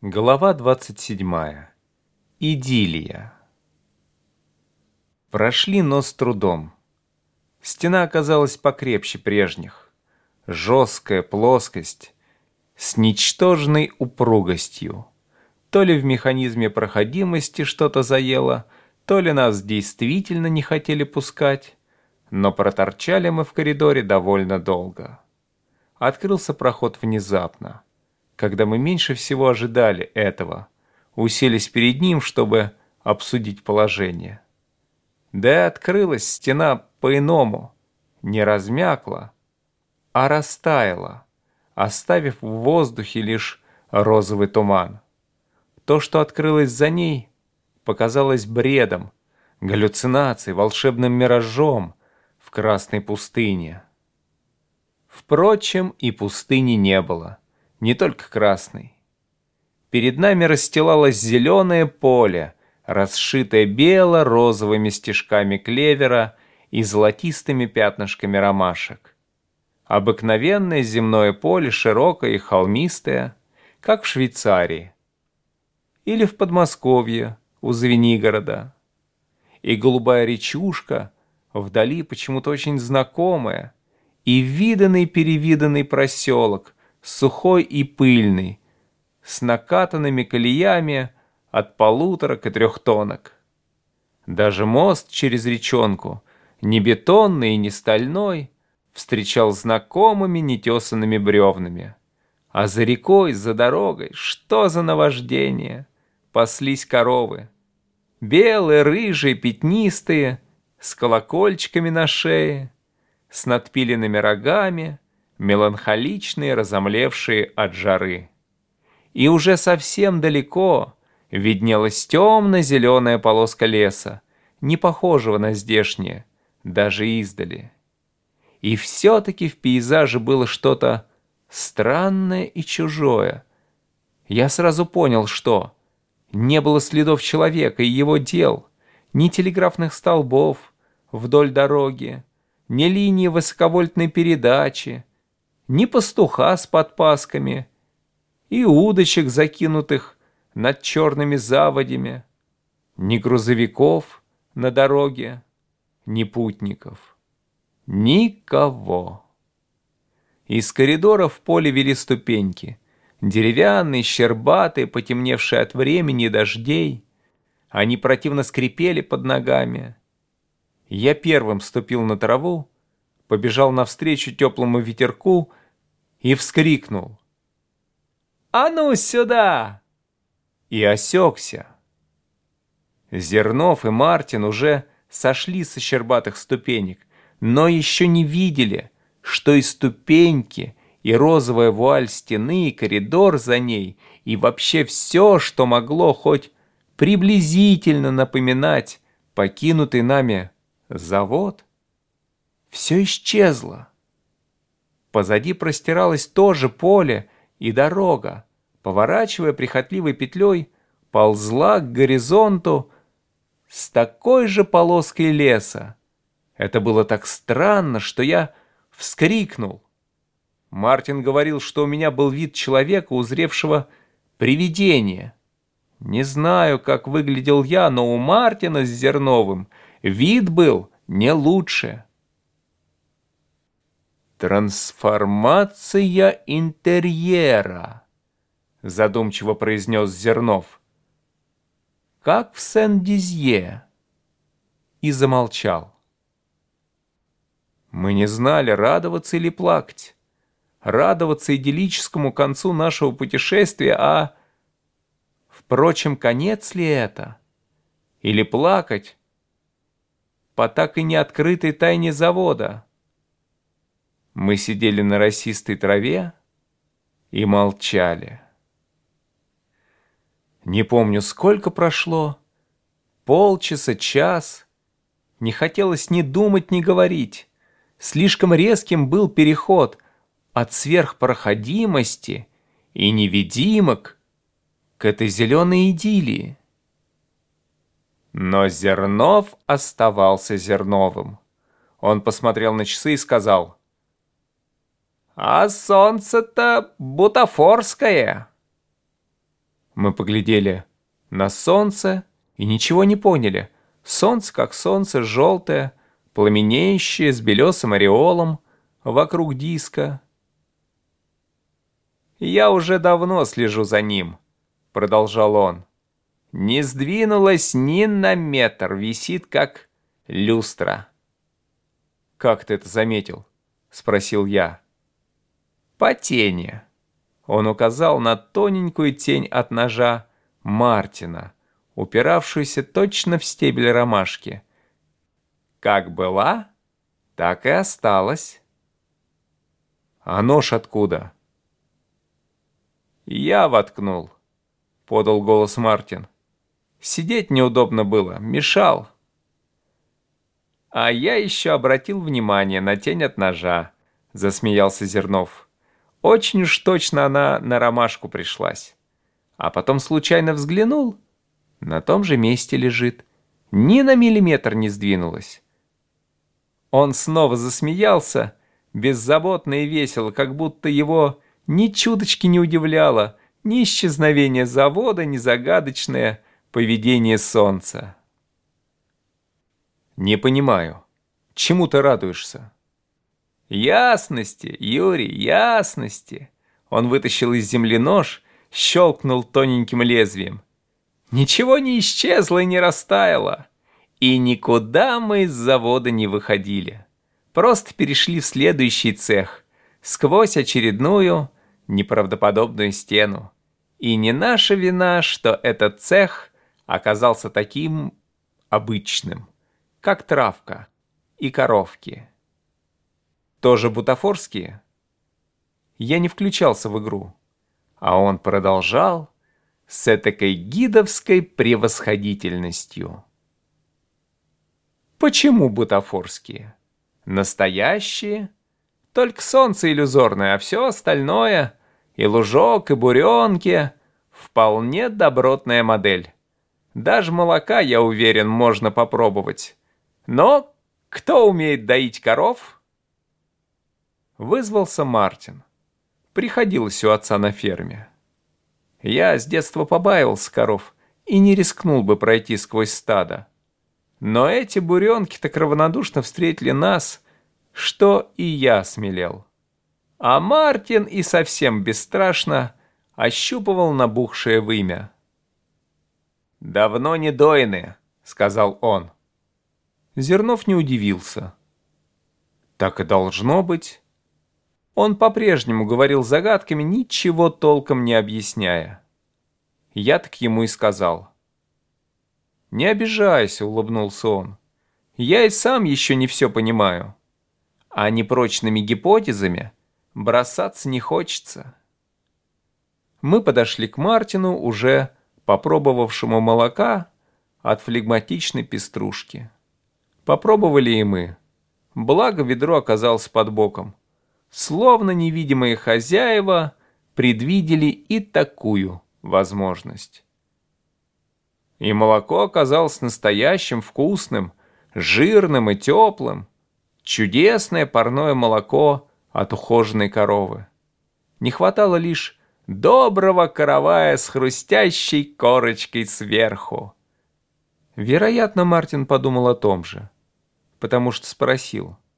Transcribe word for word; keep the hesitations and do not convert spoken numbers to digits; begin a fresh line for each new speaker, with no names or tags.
Глава двадцать седьмая. Идиллия. Прошли, но с трудом. Стена оказалась покрепче прежних. Жесткая плоскость с ничтожной упругостью. То ли в механизме проходимости что-то заело, то ли нас действительно не хотели пускать, но проторчали мы в коридоре довольно долго. Открылся проход внезапно, когда мы меньше всего ожидали этого, уселись перед ним, чтобы обсудить положение. Да и открылась стена по-иному, не размякла, а растаяла, оставив в воздухе лишь розовый туман. То, что открылось за ней, показалось бредом, галлюцинацией, волшебным миражом в красной пустыне. Впрочем, и пустыни не было. Не только красный. Перед нами расстилалось зеленое поле, расшитое бело-розовыми стежками клевера и золотистыми пятнышками ромашек. Обыкновенное земное поле, широкое и холмистое, как в Швейцарии. Или в Подмосковье, у Звенигорода. И голубая речушка, вдали почему-то очень знакомая, и виданный-перевиданный проселок, сухой и пыльный, с накатанными колеями от полуторок и трехтонок. Даже мост через речонку, не бетонный и не стальной, встречал знакомыми нетесанными бревнами. А за рекой, за дорогой, что за наваждение! Паслись коровы. Белые, рыжие, пятнистые, с колокольчиками на шее, с надпиленными рогами, меланхоличные, разомлевшие от жары. И уже совсем далеко виднелась темно-зеленая полоска леса, не похожего на здешнее, даже издали. И все-таки в пейзаже было что-то странное и чужое. Я сразу понял, что не было следов человека и его дел, ни телеграфных столбов вдоль дороги, ни линии высоковольтной передачи, ни пастуха с подпасками и удочек, закинутых над черными заводями, ни грузовиков на дороге, ни путников. Никого. Из коридора в поле вели ступеньки, деревянные, щербатые, потемневшие от времени и дождей. Они противно скрипели под ногами. Я первым ступил на траву, побежал навстречу теплому ветерку и вскрикнул: «А ну сюда!» И осекся. Зернов и Мартин уже сошли со щербатых ступенек, но еще не видели, что и ступеньки, и розовая вуаль стены, и коридор за ней, и вообще все, что могло хоть приблизительно напоминать покинутый нами завод, все исчезло. Позади простиралось то же поле, и дорога, поворачивая прихотливой петлей, ползла к горизонту с такой же полоской леса. Это было так странно, что я вскрикнул. Мартин говорил, что у меня был вид человека, узревшего привидение. Не знаю, как выглядел я, но у Мартина с Зерновым вид был не лучше. «Трансформация интерьера», — задумчиво произнес Зернов. «Как в Сен-Дизье». И замолчал. Мы не знали, радоваться или плакать. Радоваться идиллическому концу нашего путешествия, а... Впрочем, конец ли это? Или плакать по так и не открытой тайне завода? Мы сидели на росистой траве и молчали. Не помню, сколько прошло. Полчаса, час. Не хотелось ни думать, ни говорить. Слишком резким был переход от сверхпроходимости и невидимок к этой зеленой идиллии. Но Зернов оставался Зерновым. Он посмотрел на часы и сказал: «А солнце-то бутафорское». Мы поглядели на солнце и ничего не поняли. Солнце как солнце, желтое, пламенеющее, с белесым ореолом вокруг диска. «Я уже давно слежу за ним», — продолжал он. «Не сдвинулась ни на метр, висит как люстра». «Как ты это заметил?» — спросил я. «По тени». Он указал на тоненькую тень от ножа Мартина, упиравшуюся точно в стебель ромашки. Как была, так и осталась. «А нож откуда?» «Я воткнул», — подал голос Мартин. «Сидеть неудобно было, мешал». «А я еще обратил внимание на тень от ножа», — засмеялся Зернов. «Очень уж точно она на ромашку пришлась. А потом случайно взглянул, на том же месте лежит, ни на миллиметр не сдвинулась». Он снова засмеялся, беззаботно и весело, как будто его ни чуточки не удивляло ни исчезновение завода, ни загадочное поведение солнца. «Не понимаю, чему ты радуешься?» «Ясности, Юрий, ясности!» Он вытащил из земли нож, щелкнул тоненьким лезвием. «Ничего не исчезло и не растаяло. И никуда мы из завода не выходили. Просто перешли в следующий цех, сквозь очередную неправдоподобную стену. И не наша вина, что этот цех оказался таким обычным, как травка и коровки». «Тоже бутафорские?» Я не включался в игру, а он продолжал с этакой гидовской превосходительностью. «Почему бутафорские? Настоящие. Только солнце иллюзорное, а все остальное, и лужок, и буренки, вполне добротная модель. Даже молока, я уверен, можно попробовать. Но кто умеет доить коров?» Вызвался Мартин. Приходилось у отца на ферме. Я с детства побаивался коров и не рискнул бы пройти сквозь стадо. Но эти буренки так равнодушно встретили нас, что и я смелел. А Мартин и совсем бесстрашно ощупывал набухшее вымя. «Давно не дойны», — сказал он. Зернов не удивился. Так и должно быть. Он по-прежнему говорил загадками, ничего толком не объясняя. Я так ему и сказал. «Не обижайся», — улыбнулся он. «Я и сам еще не все понимаю. А непрочными гипотезами бросаться не хочется». Мы подошли к Мартину, уже попробовавшему молока от флегматичной пеструшки. Попробовали и мы. Благо ведро оказалось под боком. Словно невидимые хозяева предвидели и такую возможность. И молоко оказалось настоящим, вкусным, жирным и теплым. Чудесное парное молоко от ухоженной коровы. Не хватало лишь доброго каравая с хрустящей корочкой сверху. Вероятно, Мартин подумал о том же, потому что спросил: